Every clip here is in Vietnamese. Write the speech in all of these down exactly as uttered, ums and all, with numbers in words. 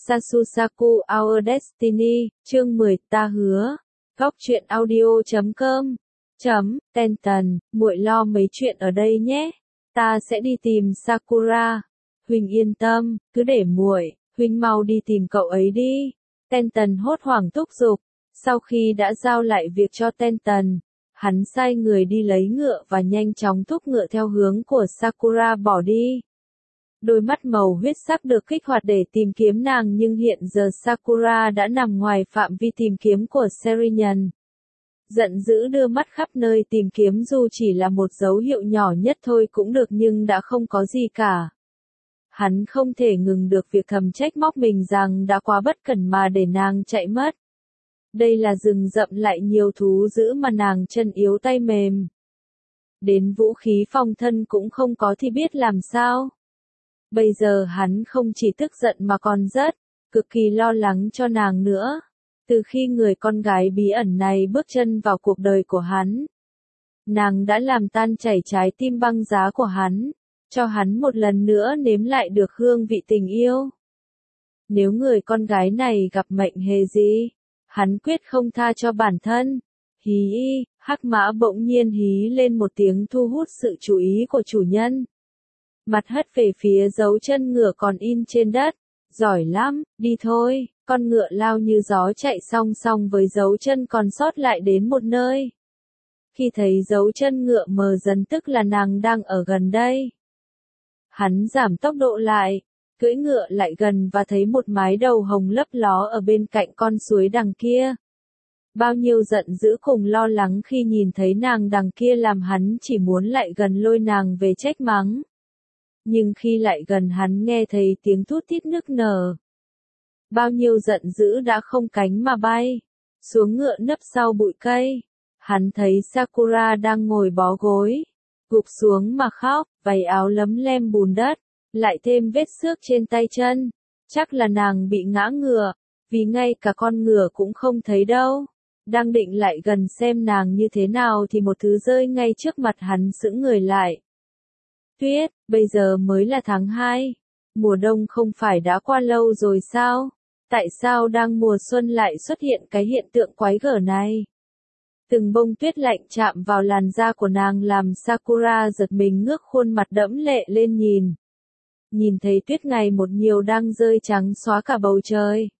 Sasusaku Our Destiny, chương mười, ta hứa. Góc truyện audio chấm com. Chấm, Tenten, muội lo mấy chuyện ở đây nhé. Ta sẽ đi tìm Sakura. Huỳnh yên tâm, cứ để muội, Huỳnh mau đi tìm cậu ấy đi. Tenten hốt hoảng thúc giục. Sau khi đã giao lại việc cho Tenten, hắn sai người đi lấy ngựa và nhanh chóng thúc ngựa theo hướng của Sakura bỏ đi. Đôi mắt màu huyết sắc được kích hoạt để tìm kiếm nàng, nhưng hiện giờ Sakura đã nằm ngoài phạm vi tìm kiếm của Serinan. Giận dữ đưa mắt khắp nơi tìm kiếm, dù chỉ là một dấu hiệu nhỏ nhất thôi cũng được, nhưng đã không có gì cả. Hắn không thể ngừng được việc thầm trách móc mình rằng đã quá bất cẩn mà để nàng chạy mất. Đây là rừng rậm lại nhiều thú dữ mà nàng chân yếu tay mềm. Đến vũ khí phòng thân cũng không có thì biết làm sao. Bây giờ hắn không chỉ tức giận mà còn rất, cực kỳ lo lắng cho nàng nữa. Từ khi người con gái bí ẩn này bước chân vào cuộc đời của hắn, nàng đã làm tan chảy trái tim băng giá của hắn, cho hắn một lần nữa nếm lại được hương vị tình yêu. Nếu người con gái này gặp mệnh hệ gì, hắn quyết không tha cho bản thân. Hí y, hắc mã bỗng nhiên hí lên một tiếng thu hút sự chú ý của chủ nhân. Mặt hất về phía dấu chân ngựa còn in trên đất. Giỏi lắm, đi thôi. Con ngựa lao như gió chạy song song với dấu chân còn sót lại đến một nơi. Khi thấy dấu chân ngựa mờ dần tức là nàng đang ở gần đây. Hắn giảm tốc độ lại, cưỡi ngựa lại gần và thấy một mái đầu hồng lấp ló ở bên cạnh con suối đằng kia. Bao nhiêu giận dữ cùng lo lắng khi nhìn thấy nàng đằng kia làm hắn chỉ muốn lại gần lôi nàng về trách mắng. Nhưng khi lại gần hắn nghe thấy tiếng thút thít nức nở. Bao nhiêu giận dữ đã không cánh mà bay, xuống ngựa nấp sau bụi cây. Hắn thấy Sakura đang ngồi bó gối, gục xuống mà khóc, váy áo lấm lem bùn đất, lại thêm vết xước trên tay chân. Chắc là nàng bị ngã ngựa, vì ngay cả con ngựa cũng không thấy đâu. Đang định lại gần xem nàng như thế nào thì một thứ rơi ngay trước mặt hắn sững người lại. Tuyết, bây giờ mới là tháng hai. Mùa đông không phải đã qua lâu rồi sao? Tại sao đang mùa xuân lại xuất hiện cái hiện tượng quái gở này? Từng bông tuyết lạnh chạm vào làn da của nàng làm Sakura giật mình ngước khuôn mặt đẫm lệ lên nhìn. Nhìn thấy tuyết ngày một nhiều đang rơi trắng xóa cả bầu trời.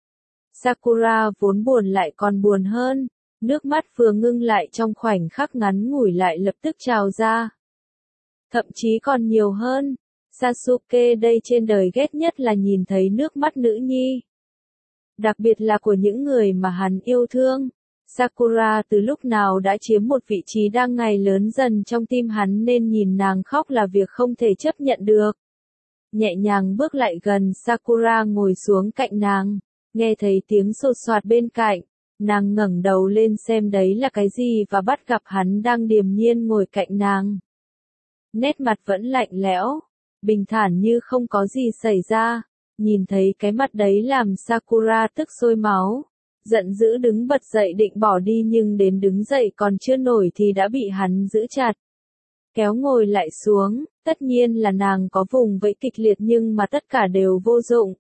Sakura vốn buồn lại còn buồn hơn, nước mắt vừa ngưng lại trong khoảnh khắc ngắn ngủi lại lập tức trào ra. Thậm chí còn nhiều hơn, Sasuke đây trên đời ghét nhất là nhìn thấy nước mắt nữ nhi. Đặc biệt là của những người mà hắn yêu thương. Sakura từ lúc nào đã chiếm một vị trí đang ngày lớn dần trong tim hắn nên nhìn nàng khóc là việc không thể chấp nhận được. Nhẹ nhàng bước lại gần Sakura ngồi xuống cạnh nàng, nghe thấy tiếng sột soạt bên cạnh, nàng ngẩng đầu lên xem đấy là cái gì và bắt gặp hắn đang điềm nhiên ngồi cạnh nàng. Nét mặt vẫn lạnh lẽo, bình thản như không có gì xảy ra, nhìn thấy cái mặt đấy làm Sakura tức sôi máu. Giận dữ đứng bật dậy định bỏ đi nhưng đến đứng dậy còn chưa nổi thì đã bị hắn giữ chặt. Kéo ngồi lại xuống, tất nhiên là nàng có vùng vẫy kịch liệt nhưng mà tất cả đều vô dụng.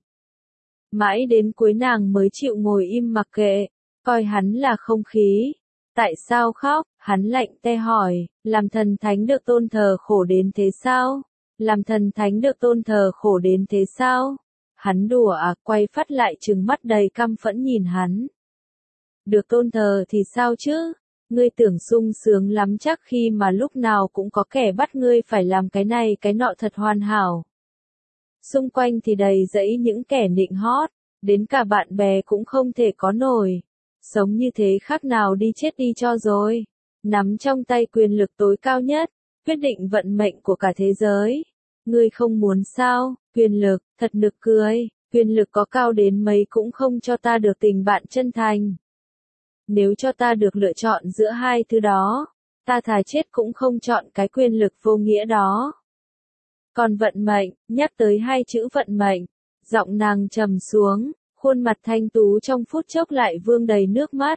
Mãi đến cuối nàng mới chịu ngồi im mặc kệ, coi hắn là không khí. Tại sao khóc? Hắn lạnh te hỏi, làm thần thánh được tôn thờ khổ đến thế sao? Làm thần thánh được tôn thờ khổ đến thế sao? Hắn đùa à, quay phát lại trừng mắt đầy căm phẫn nhìn hắn. Được tôn thờ thì sao chứ? Ngươi tưởng sung sướng lắm chắc khi mà lúc nào cũng có kẻ bắt ngươi phải làm cái này cái nọ thật hoàn hảo. Xung quanh thì đầy dẫy những kẻ nịnh hót, đến cả bạn bè cũng không thể có nổi. Sống như thế khác nào đi chết đi cho rồi. Nắm trong tay quyền lực tối cao nhất, quyết định vận mệnh của cả thế giới. Ngươi không muốn sao? Quyền lực, thật nực cười, quyền lực có cao đến mấy cũng không cho ta được tình bạn chân thành. Nếu cho ta được lựa chọn giữa hai thứ đó, ta thà chết cũng không chọn cái quyền lực vô nghĩa đó. Còn vận mệnh, nhắc tới hai chữ vận mệnh, giọng nàng trầm xuống, khuôn mặt thanh tú trong phút chốc lại vương đầy nước mắt.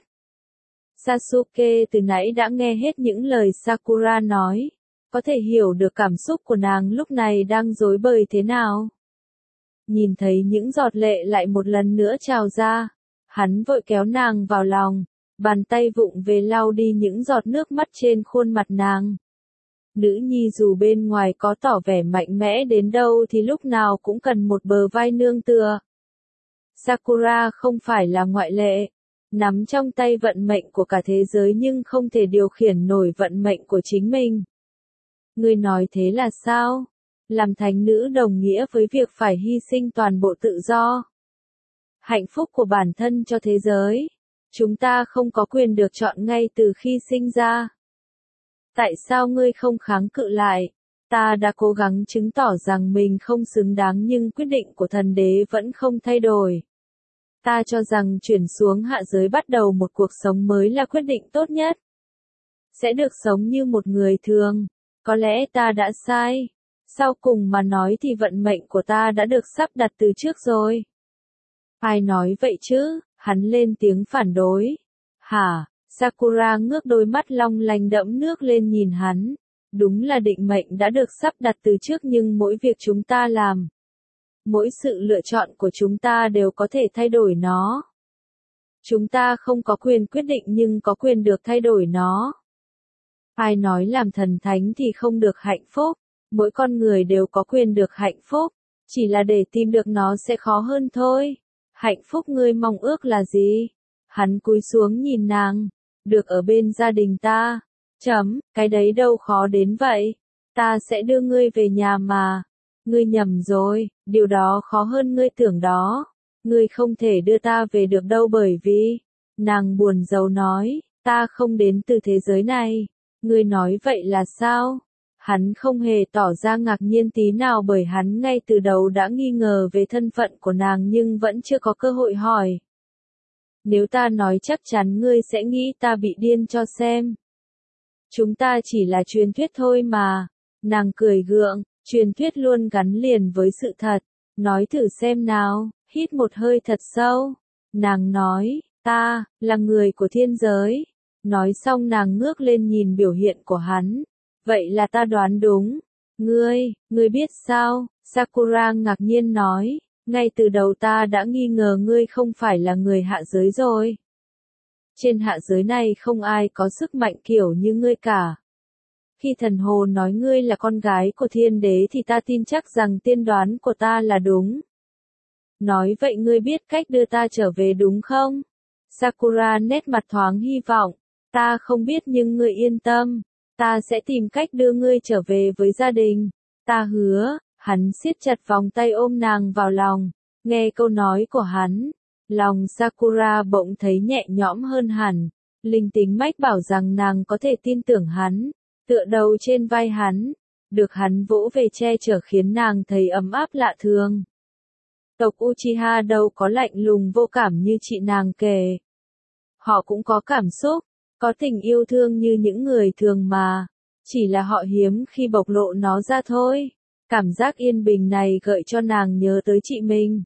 Sasuke từ nãy đã nghe hết những lời Sakura nói, có thể hiểu được cảm xúc của nàng lúc này đang rối bời thế nào. nhìn thấy những giọt lệ lại một lần nữa trào ra. Hắn vội kéo nàng vào lòng, bàn tay vụng về lau đi những giọt nước mắt trên khuôn mặt nàng. Nữ nhi dù bên ngoài có tỏ vẻ mạnh mẽ đến đâu thì lúc nào cũng cần một bờ vai nương tựa. Sakura không phải là ngoại lệ, nắm trong tay vận mệnh của cả thế giới nhưng không thể điều khiển nổi vận mệnh của chính mình. Ngươi nói thế là sao? Làm thánh nữ đồng nghĩa với việc phải hy sinh toàn bộ tự do, hạnh phúc của bản thân cho thế giới. Chúng ta không có quyền được chọn ngay từ khi sinh ra. Tại sao ngươi không kháng cự lại? Ta đã cố gắng chứng tỏ rằng mình không xứng đáng nhưng quyết định của thần đế vẫn không thay đổi. Ta cho rằng chuyển xuống hạ giới bắt đầu một cuộc sống mới là quyết định tốt nhất. Sẽ được sống như một người thường. Có lẽ ta đã sai. Sau cùng mà nói thì vận mệnh của ta đã được sắp đặt từ trước rồi. Ai nói vậy chứ? Hắn lên tiếng phản đối. Hả? Sakura ngước đôi mắt long lanh đẫm nước lên nhìn hắn. Đúng là định mệnh đã được sắp đặt từ trước nhưng mỗi việc chúng ta làm, mỗi sự lựa chọn của chúng ta đều có thể thay đổi nó. Chúng ta không có quyền quyết định nhưng có quyền được thay đổi nó. Ai nói làm thần thánh thì không được hạnh phúc? Mỗi con người đều có quyền được hạnh phúc, chỉ là để tìm được nó sẽ khó hơn thôi. Hạnh phúc ngươi mong ước là gì? Hắn cúi xuống nhìn nàng. Được ở bên gia đình ta. Chấm, cái đấy đâu khó đến vậy. Ta sẽ đưa ngươi về nhà mà. Ngươi nhầm rồi, điều đó khó hơn ngươi tưởng đó. Ngươi không thể đưa ta về được đâu bởi vì, nàng buồn rầu nói, ta không đến từ thế giới này. Ngươi nói vậy là sao? Hắn không hề tỏ ra ngạc nhiên tí nào bởi hắn ngay từ đầu đã nghi ngờ về thân phận của nàng nhưng vẫn chưa có cơ hội hỏi. Nếu ta nói chắc chắn ngươi sẽ nghĩ ta bị điên cho xem. Chúng ta chỉ là truyền thuyết thôi mà. Nàng cười gượng, truyền thuyết luôn gắn liền với sự thật. Nói thử xem nào, hít một hơi thật sâu. Nàng nói, ta, là người của thiên giới. Nói xong nàng ngước lên nhìn biểu hiện của hắn. Vậy là ta đoán đúng. Ngươi, ngươi biết sao? Sakura ngạc nhiên nói. Ngay từ đầu ta đã nghi ngờ ngươi không phải là người hạ giới rồi. Trên hạ giới này không ai có sức mạnh kiểu như ngươi cả. Khi thần hồ nói ngươi là con gái của thiên đế thì ta tin chắc rằng tiên đoán của ta là đúng. Nói vậy ngươi biết cách đưa ta trở về đúng không? Sakura nét mặt thoáng hy vọng. Ta không biết nhưng ngươi yên tâm. Ta sẽ tìm cách đưa ngươi trở về với gia đình. Ta hứa. Hắn siết chặt vòng tay ôm nàng vào lòng. Nghe câu nói của hắn, lòng Sakura bỗng thấy nhẹ nhõm hơn hẳn. Linh tính mách bảo rằng nàng có thể tin tưởng hắn. Tựa đầu trên vai hắn, được hắn vỗ về che chở khiến nàng thấy ấm áp lạ thường. Tộc Uchiha đâu có lạnh lùng vô cảm như chị nàng kể. Họ cũng có cảm xúc, có tình yêu thương như những người thường mà. Chỉ là họ hiếm khi bộc lộ nó ra thôi. Cảm giác yên bình này gợi cho nàng nhớ tới chị mình.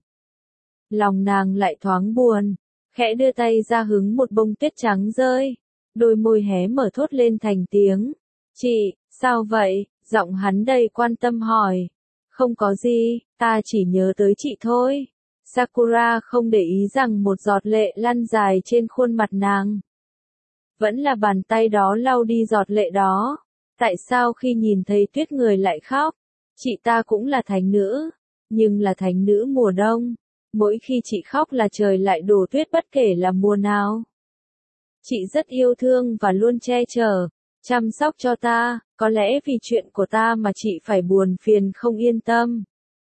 Lòng nàng lại thoáng buồn, khẽ đưa tay ra hứng một bông tuyết trắng rơi. Đôi môi hé mở thốt lên thành tiếng. Chị, sao vậy? Giọng hắn đầy quan tâm hỏi. Không có gì, ta chỉ nhớ tới chị thôi. Sakura không để ý rằng một giọt lệ lăn dài trên khuôn mặt nàng. Vẫn là bàn tay đó lau đi giọt lệ đó. Tại sao khi nhìn thấy tuyết người lại khóc? Chị ta cũng là thánh nữ, nhưng là thánh nữ mùa đông. Mỗi khi chị khóc là trời lại đổ tuyết bất kể là mùa nào. Chị rất yêu thương và luôn che chở, chăm sóc cho ta, có lẽ vì chuyện của ta mà chị phải buồn phiền không yên tâm.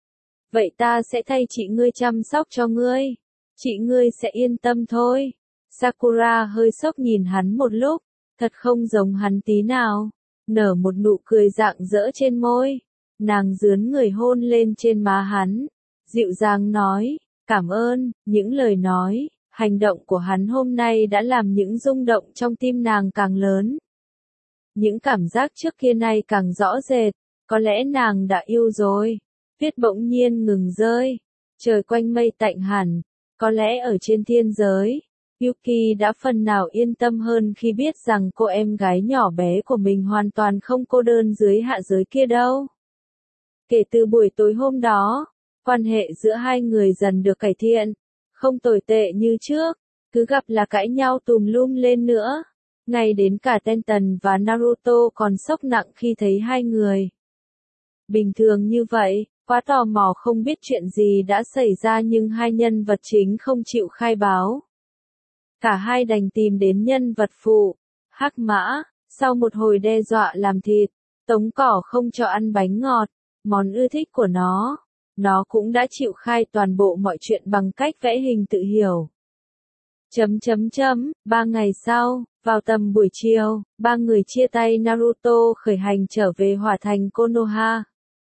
Vậy ta sẽ thay chị ngươi chăm sóc cho ngươi. Chị ngươi sẽ yên tâm thôi. Sakura hơi sốc nhìn hắn một lúc, thật không giống hắn tí nào. Nở một nụ cười rạng rỡ trên môi. Nàng dướn người hôn lên trên má hắn. Dịu dàng nói, cảm ơn, những lời nói, hành động của hắn hôm nay đã làm những rung động trong tim nàng càng lớn. Những cảm giác trước kia nay càng rõ rệt, có lẽ nàng đã yêu rồi. Tuyết bỗng nhiên ngừng rơi, trời quanh mây tạnh hẳn, có lẽ ở trên thiên giới, Yuki đã phần nào yên tâm hơn khi biết rằng cô em gái nhỏ bé của mình hoàn toàn không cô đơn dưới hạ giới kia đâu. Kể từ buổi tối hôm đó, Quan hệ giữa hai người dần được cải thiện, không tồi tệ như trước, cứ gặp là cãi nhau tùm lum lên nữa. Ngay đến cả Tenten và Naruto còn sốc nặng khi thấy hai người bình thường như vậy, quá tò mò không biết chuyện gì đã xảy ra nhưng hai nhân vật chính không chịu khai báo. Cả hai đành tìm đến nhân vật phụ, Hắc Mã, sau một hồi đe dọa làm thịt, tống cỏ không cho ăn bánh ngọt, món ưa thích của nó. Nó cũng đã chịu khai toàn bộ mọi chuyện bằng cách vẽ hình tự hiểu. Chấm chấm chấm, ba ngày sau, vào tầm buổi chiều, ba người chia tay Naruto khởi hành trở về hỏa thành Konoha.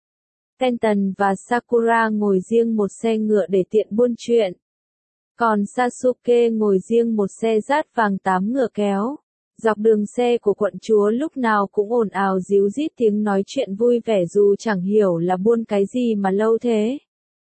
Tenten và Sakura ngồi riêng một xe ngựa để tiện buôn chuyện. Còn Sasuke ngồi riêng một xe dát vàng tám ngựa kéo. Dọc đường xe của quận chúa lúc nào cũng ồn ào díu dít tiếng nói chuyện vui vẻ dù chẳng hiểu là buôn cái gì mà lâu thế.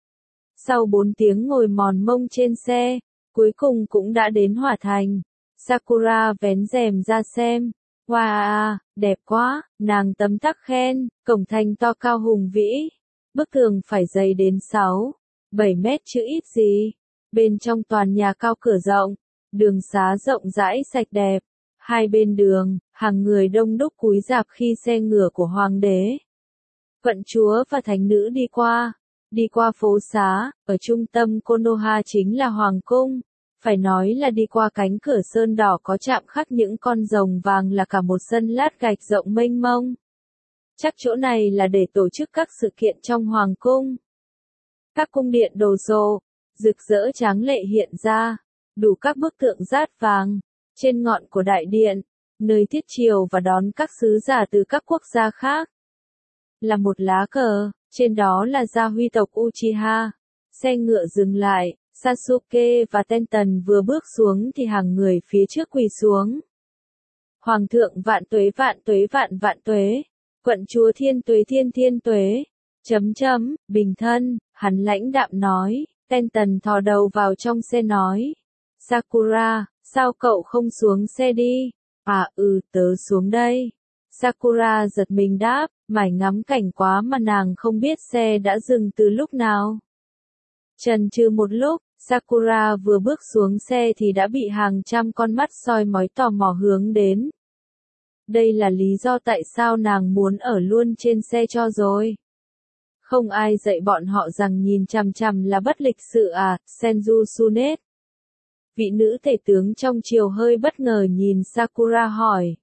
Sau bốn tiếng ngồi mòn mông trên xe, cuối cùng cũng đã đến hỏa thành. Sakura vén rèm ra xem. Wow, đẹp quá, nàng tấm tắc khen, cổng thành to cao hùng vĩ. Bức tường phải dày đến sáu, bảy mét chứ ít gì. Bên trong toàn nhà cao cửa rộng, đường xá rộng rãi sạch đẹp. Hai bên đường, hàng người đông đúc cúi rạp khi xe ngựa của hoàng đế, quận chúa và thánh nữ đi qua. Đi qua phố xá, ở trung tâm Konoha chính là hoàng cung. Phải nói là đi qua cánh cửa sơn đỏ có chạm khắc những con rồng vàng là cả một sân lát gạch rộng mênh mông. Chắc chỗ này là để tổ chức các sự kiện trong hoàng cung. Các cung điện đồ sộ, rực rỡ tráng lệ hiện ra, đủ các bức tượng dát vàng. Trên ngọn của đại điện, nơi thiết triều và đón các sứ giả từ các quốc gia khác. Là một lá cờ, trên đó là gia huy tộc Uchiha. Xe ngựa dừng lại, Sasuke và Tenten vừa bước xuống thì hàng người phía trước quỳ xuống. Hoàng thượng vạn tuế vạn tuế vạn vạn tuế, quận chúa thiên tuế thiên thiên tuế, chấm chấm, bình thân, hắn lãnh đạm nói, Tenten thò đầu vào trong xe nói. Sakura, sao cậu không xuống xe đi? À ừ, tớ xuống đây. Sakura giật mình đáp, mải ngắm cảnh quá mà nàng không biết xe đã dừng từ lúc nào. Chần chừ một lúc, Sakura vừa bước xuống xe thì đã bị hàng trăm con mắt soi mói tò mò hướng đến. Đây là lý do tại sao nàng muốn ở luôn trên xe cho rồi. Không ai dạy bọn họ rằng nhìn chằm chằm là bất lịch sự à, Senju Tsunet. Vị nữ tể tướng trong triều hơi bất ngờ nhìn Sakura hỏi.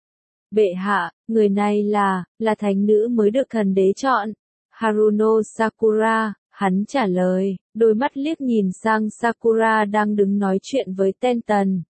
Bệ hạ, người này là, là thánh nữ mới được thần đế chọn. Haruno Sakura, hắn trả lời, đôi mắt liếc nhìn sang Sakura đang đứng nói chuyện với Tenten.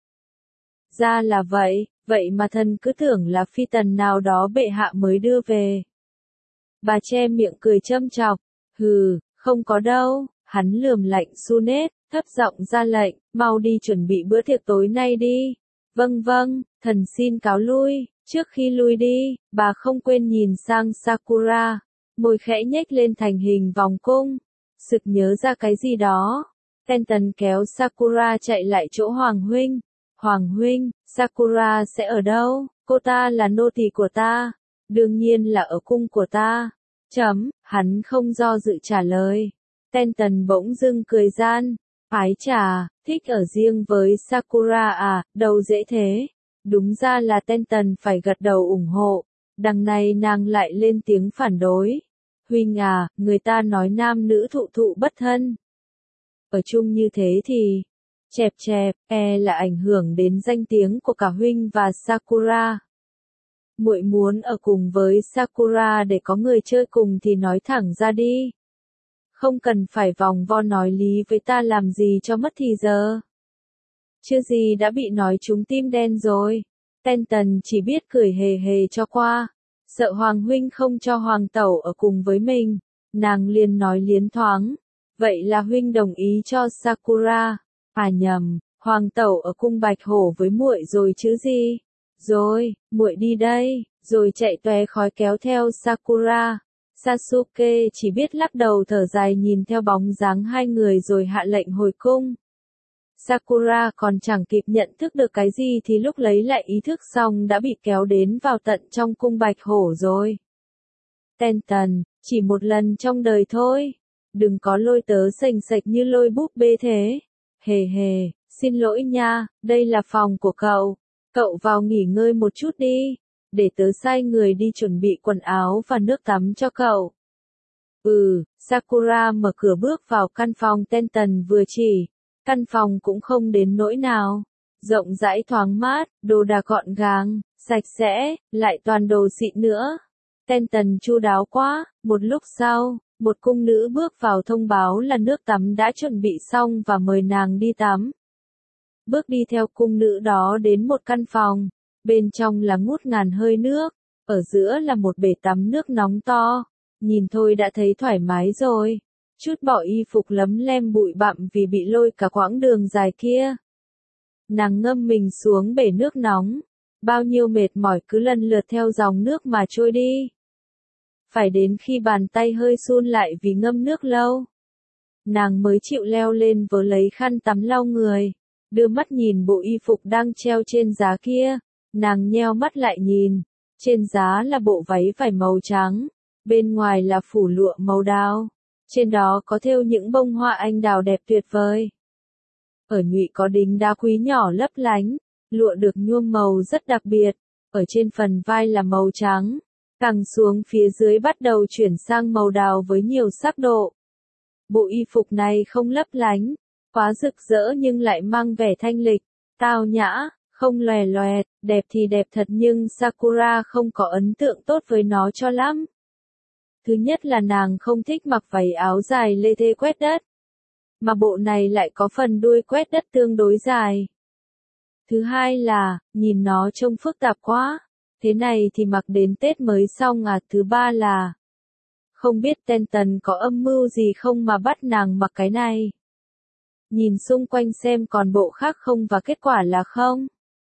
Ra là vậy, vậy mà thần cứ tưởng là phi tần nào đó bệ hạ mới đưa về. Bà che miệng cười châm chọc, hừ, không có đâu, hắn lườm lạnh Tsunet, thấp giọng ra lệnh, mau đi chuẩn bị bữa tiệc tối nay đi. Vâng vâng, thần xin cáo lui, trước khi lui đi, bà không quên nhìn sang Sakura, môi khẽ nhếch lên thành hình vòng cung, sực nhớ ra cái gì đó. Tenten kéo Sakura chạy lại chỗ Hoàng huynh. Hoàng huynh, Sakura sẽ ở đâu? Cô ta là nô tỳ của ta. Đương nhiên là ở cung của ta. Chấm, hắn không do dự trả lời. Tenten bỗng dưng cười gian. Ái chà, thích ở riêng với Sakura à, đâu dễ thế. Đúng ra là Tenten phải gật đầu ủng hộ. Đằng này nàng lại lên tiếng phản đối. Huynh à, người ta nói nam nữ thụ thụ bất thân. Ở chung như thế thì, chẹp chẹp, e là ảnh hưởng đến danh tiếng của cả huynh và Sakura. Muội muốn ở cùng với Sakura để có người chơi cùng thì nói thẳng ra đi. Không cần phải vòng vo nói lý với ta làm gì cho mất thì giờ. Chưa gì đã bị nói trúng tim đen rồi. Tenten chỉ biết cười hề hề cho qua. Sợ Hoàng huynh không cho Hoàng tẩu ở cùng với mình. Nàng liền nói liến thoáng. Vậy là huynh đồng ý cho Sakura. À nhầm, Hoàng tẩu ở cung Bạch Hổ với muội rồi chứ gì. Rồi, muội đi đây, rồi chạy tóe khói kéo theo Sakura. Sasuke chỉ biết lắc đầu thở dài nhìn theo bóng dáng hai người rồi hạ lệnh hồi cung. Sakura còn chẳng kịp nhận thức được cái gì thì lúc lấy lại ý thức xong đã bị kéo đến vào tận trong cung Bạch Hổ rồi. Tenten, chỉ một lần trong đời thôi. đừng có lôi tớ sành sạch như lôi búp bê thế. Hề hề, xin lỗi nha, đây là phòng của cậu. Cậu vào nghỉ ngơi một chút đi, để tớ sai người đi chuẩn bị quần áo và nước tắm cho cậu. Ừ, Sakura mở cửa bước vào căn phòng Tenton vừa chỉ. Căn phòng cũng không đến nỗi nào. Rộng rãi thoáng mát, đồ đạc gọn gàng, sạch sẽ, lại toàn đồ xịn nữa. Tenton chu đáo quá. Một lúc sau, một cung nữ bước vào thông báo là nước tắm đã chuẩn bị xong và mời nàng đi tắm. Bước đi theo cung nữ đó đến một căn phòng. Bên trong là ngút ngàn hơi nước. Ở giữa là một bể tắm nước nóng to. Nhìn thôi đã thấy thoải mái rồi. Chút bỏ y phục lấm lem bụi bặm vì bị lôi cả quãng đường dài kia. Nàng ngâm mình xuống bể nước nóng. Bao nhiêu mệt mỏi cứ lần lượt theo dòng nước mà trôi đi. Phải đến khi bàn tay hơi run lại vì ngâm nước lâu. Nàng mới chịu leo lên vớ lấy khăn tắm lau người. Đưa mắt nhìn bộ y phục đang treo trên giá kia. Nàng nheo mắt lại nhìn. Trên giá là bộ váy vải màu trắng. Bên ngoài là phủ lụa màu đào. Trên đó có thêu những bông hoa anh đào đẹp tuyệt vời. Ở nhụy có đính đá quý nhỏ lấp lánh. Lụa được nhuộm màu rất đặc biệt. Ở trên phần vai là màu trắng. Càng xuống phía dưới bắt đầu chuyển sang màu đào với nhiều sắc độ. Bộ y phục này không lấp lánh, quá rực rỡ nhưng lại mang vẻ thanh lịch, tao nhã, không lòe loẹt, đẹp thì đẹp thật nhưng Sakura không có ấn tượng tốt với nó cho lắm. Thứ nhất là nàng không thích mặc váy áo dài lê thê quét đất, mà bộ này lại có phần đuôi quét đất tương đối dài. Thứ hai là, nhìn nó trông phức tạp quá, thế này thì mặc đến Tết mới xong à. Thứ ba là, không biết Tenton có âm mưu gì không mà bắt nàng mặc cái này. Nhìn xung quanh xem còn bộ khác không và kết quả là không.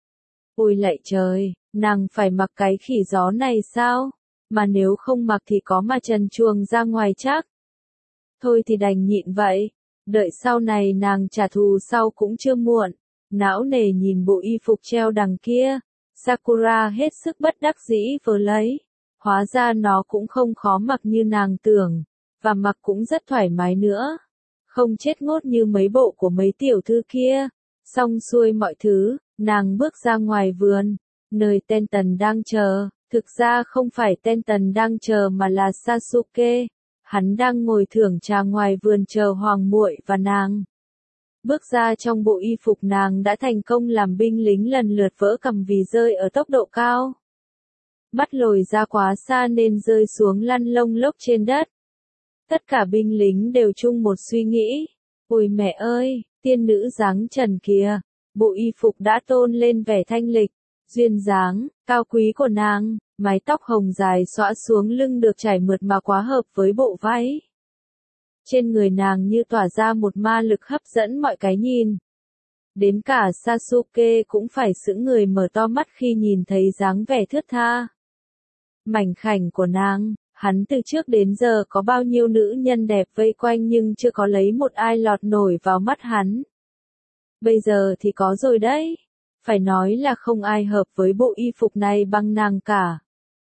Ôi lạy trời, nàng phải mặc cái khỉ gió này sao? Mà nếu không mặc thì có mà trần truồng ra ngoài chắc. Thôi thì đành nhịn vậy. Đợi sau này nàng trả thù sau cũng chưa muộn. Não nề nhìn bộ y phục treo đằng kia. Sakura hết sức bất đắc dĩ vớ lấy. Hóa ra nó cũng không khó mặc như nàng tưởng. Và mặc cũng rất thoải mái nữa. Không chết ngốt như mấy bộ của mấy tiểu thư kia. Xong xuôi mọi thứ, nàng bước ra ngoài vườn. Nơi Tenton đang chờ. Thực ra không phải Tenton đang chờ mà là Sasuke. Hắn đang ngồi thưởng trà ngoài vườn chờ hoàng muội và nàng. Bước ra trong bộ y phục nàng đã thành công làm binh lính lần lượt vỡ cầm vì rơi ở tốc độ cao. Bắt lồi ra quá xa nên rơi xuống lăn lông lốc trên đất. Tất cả binh lính đều chung một suy nghĩ. Ôi mẹ ơi, tiên nữ dáng trần kìa. Bộ y phục đã tôn lên vẻ thanh lịch, duyên dáng, cao quý của nàng. Mái tóc hồng dài xõa xuống lưng được trải mượt mà quá hợp với bộ váy. Trên người nàng như tỏa ra một ma lực hấp dẫn mọi cái nhìn. Đến cả Sasuke cũng phải sững người mở to mắt khi nhìn thấy dáng vẻ thướt tha, mảnh khảnh của nàng. Hắn từ trước đến giờ có bao nhiêu nữ nhân đẹp vây quanh nhưng chưa có lấy một ai lọt nổi vào mắt hắn. Bây giờ thì có rồi đấy. Phải nói là không ai hợp với bộ y phục này bằng nàng cả.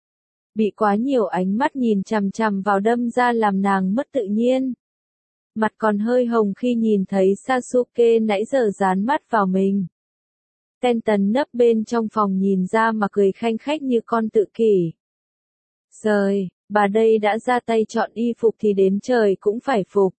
Bị quá nhiều ánh mắt nhìn chằm chằm vào đâm ra làm nàng mất tự nhiên. Mặt còn hơi hồng khi nhìn thấy Sasuke nãy giờ dán mắt vào mình. Tenton nấp bên trong phòng nhìn ra mà cười khanh khách như con tự kỷ. Trời, bà đây đã ra tay chọn y phục thì đến trời cũng phải phục.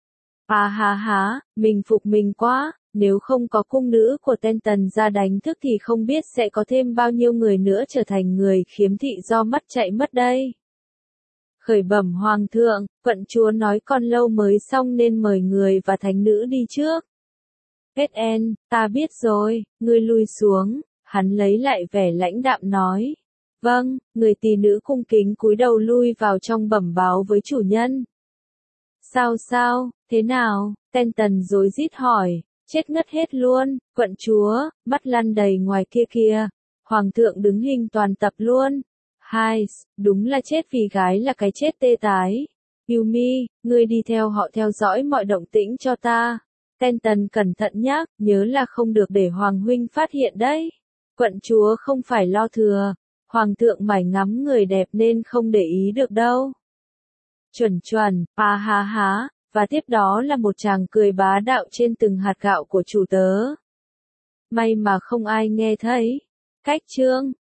À há há, mình phục mình quá, nếu không có cung nữ của Tenton ra đánh thức thì không biết sẽ có thêm bao nhiêu người nữa trở thành người khiếm thị do mắt chạy mất đây. Khởi bẩm hoàng thượng, quận chúa nói con lâu mới xong nên mời người và thánh nữ đi trước. Kết en, ta biết rồi, ngươi lui xuống, hắn lấy lại vẻ lãnh đạm nói. Vâng, người tỳ nữ cung kính cúi đầu lui vào trong bẩm báo với chủ nhân. Sao sao, thế nào, Tenton rối rít hỏi, chết ngất hết luôn, quận chúa, mắt lăn đầy ngoài kia kìa, hoàng thượng đứng hình toàn tập luôn. Hai, đúng là chết vì gái là cái chết tê tái. Yumi, ngươi đi theo họ theo dõi mọi động tĩnh cho ta. Tenton cẩn thận nhắc, nhớ là không được để hoàng huynh phát hiện đấy. Quận chúa không phải lo thừa, hoàng thượng mải ngắm người đẹp nên không để ý được đâu. Chuẩn chuẩn, à há há, và tiếp đó là một tràng cười bá đạo trên từng hạt gạo của chủ tớ. May mà không ai nghe thấy. Khách trương,